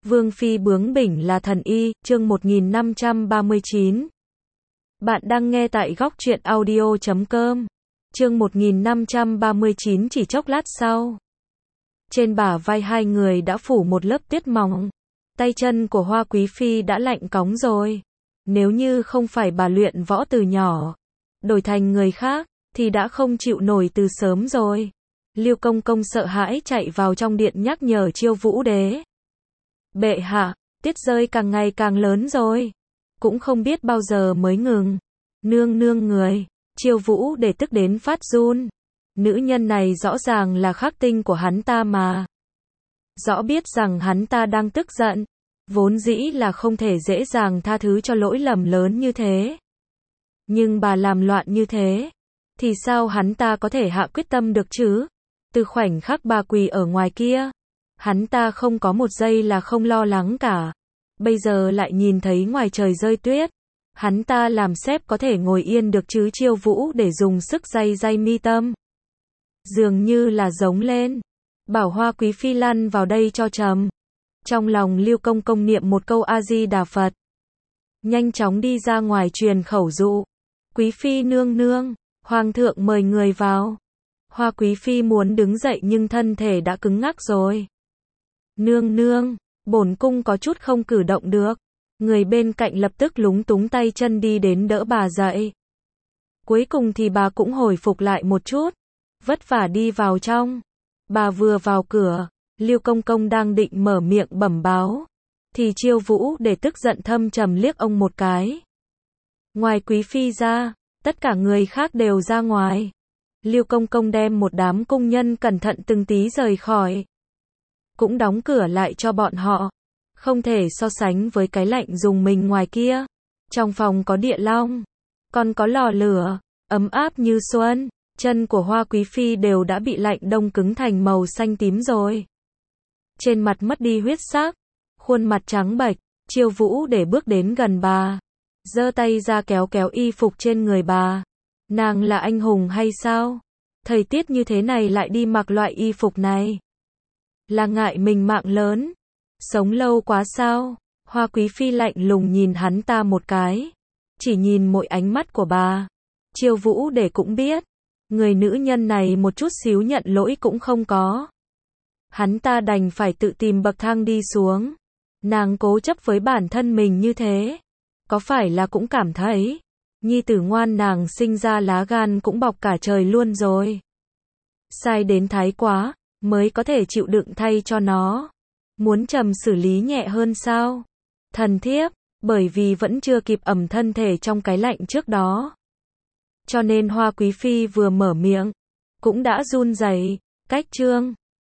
Vương phi bướng bỉnh là thần y, chương 1539. Bạn đang nghe tại góc truyện audio.com. Chương 1539 chỉ chốc lát sau. Trên bả vai hai người đã phủ một lớp tuyết mỏng. Tay chân của Hoa Quý phi đã lạnh cóng rồi. Nếu như không phải bà luyện võ từ nhỏ, đổi thành người khác, thì đã không chịu nổi từ sớm rồi. Liêu Công Công sợ hãi chạy vào trong điện nhắc nhở Chiêu Vũ Đế. Bệ hạ, tuyết rơi càng ngày càng lớn rồi. Cũng không biết bao giờ mới ngừng. Nương nương người. Chiêu Vũ Đế tức đến phát run. Nữ nhân này rõ ràng là khắc tinh của hắn ta mà. Rõ biết rằng hắn ta đang tức giận. Vốn dĩ là không thể dễ dàng tha thứ cho lỗi lầm lớn như thế. Nhưng bà làm loạn như thế, thì sao hắn ta có thể hạ quyết tâm được chứ? Từ khoảnh khắc bà quỳ ở ngoài kia, hắn ta không có một giây là không lo lắng cả. Bây giờ lại nhìn thấy ngoài trời rơi tuyết. Hắn ta làm sếp có thể ngồi yên được chứ? Chiêu Vũ để dùng sức day mi tâm. Dường như là giống lên. Bảo Hoa Quý phi lăn vào đây cho trầm. Trong lòng Liêu Công Công niệm một câu A-di-đà Phật. Nhanh chóng đi ra ngoài truyền khẩu dụ. Quý phi nương nương, hoàng thượng mời người vào. Hoa Quý phi muốn đứng dậy nhưng thân thể đã cứng ngắc rồi. Nương nương, bổn cung có chút không cử động được. Người bên cạnh lập tức lúng túng tay chân đi đến đỡ bà dậy. Cuối cùng thì bà cũng hồi phục lại một chút, vất vả đi vào trong. Bà vừa vào cửa, Liêu Công Công đang định mở miệng bẩm báo, thì Chiêu Vũ để tức giận thâm trầm liếc ông một cái. Ngoài Quý phi ra, tất cả người khác đều ra ngoài. Liêu Công Công đem một đám cung nhân cẩn thận từng tí rời khỏi. Cũng đóng cửa lại cho bọn họ. Không thể so sánh với cái lạnh dùng mình ngoài kia. Trong phòng có địa long, còn có lò lửa, ấm áp như xuân. Chân của Hoa Quý phi đều đã bị lạnh đông cứng thành màu xanh tím rồi. Trên mặt mất đi huyết sắc, khuôn mặt trắng bệch. Chiêu Vũ để bước đến gần bà, giơ tay ra kéo kéo y phục trên người bà. Nàng là anh hùng hay sao? Thời tiết như thế này lại đi mặc loại y phục này. Là ngại mình mạng lớn, sống lâu quá sao? Hoa Quý phi lạnh lùng nhìn hắn ta một cái. Chỉ nhìn mỗi ánh mắt của bà, Chiêu Vũ để cũng biết, người nữ nhân này một chút xíu nhận lỗi cũng không có. Hắn ta đành phải tự tìm bậc thang đi xuống. Nàng cố chấp với bản thân mình như thế, có phải là cũng cảm thấy nhi tử ngoan nàng sinh ra lá gan cũng bọc cả trời luôn rồi. Sai đến thái quá, mới có thể chịu đựng thay cho nó. Muốn trầm xử lý nhẹ hơn sao? Thần thiếp, bởi vì vẫn chưa kịp ẩm thân thể trong cái lạnh trước đó. Cho nên Hoa Quý phi vừa mở miệng, cũng đã run rẩy. Cách chương